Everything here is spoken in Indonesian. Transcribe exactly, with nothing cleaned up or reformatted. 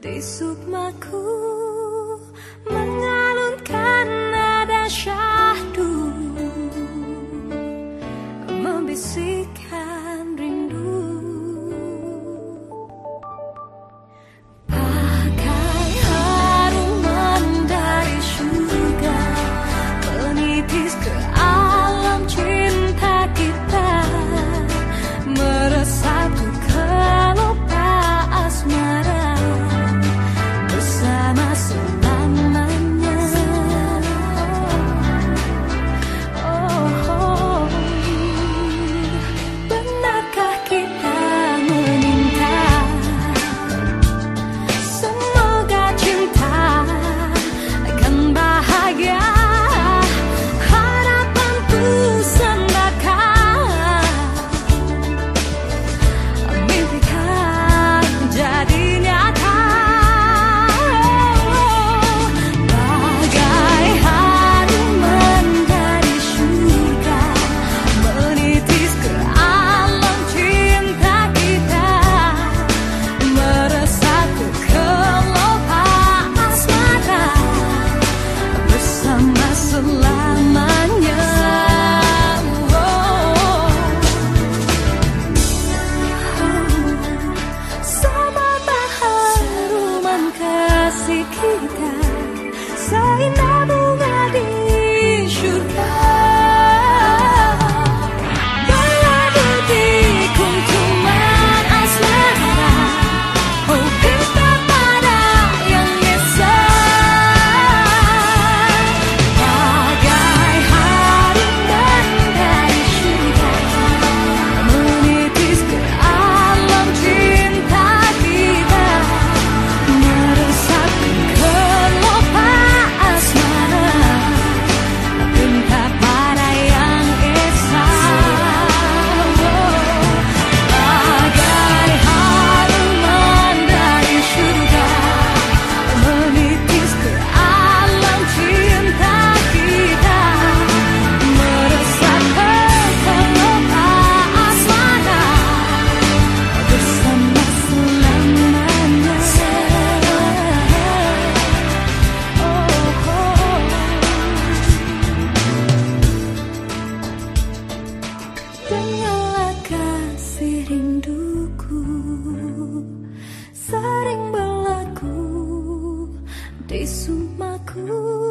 di sukmaku mengalunkan nada syahdu, membisikkan rindu. Pakai haruman dari surga, menitis ke alam cinta kita, meresapku ke lupa asmara bersama selamanya. Oh, oh. Benarkah kita meminta semoga cinta akan bahagia? Harapanku sembahkan, mimpikan jadi nyata. Bagai haruman dari surga, menitis ke alam cinta kita, meresapku ke lupa asmara bersama selamanya. Sama haruman kasih kita, seindah bunga di surga. Beradu di kunjungan asmara, oh kita pada yang esa. Bagai haruman dari surga, menitis ke alam cinta kita, meresapku ke lupa asmara, cinta pada yang esa. Bagai haruman dari surga, menitis ke alam cinta kita, meresapku ke lupa asmara bersama selamanya. Oh, oh. Dengarlah kasih rinduku, sering berlaku di sukmaku.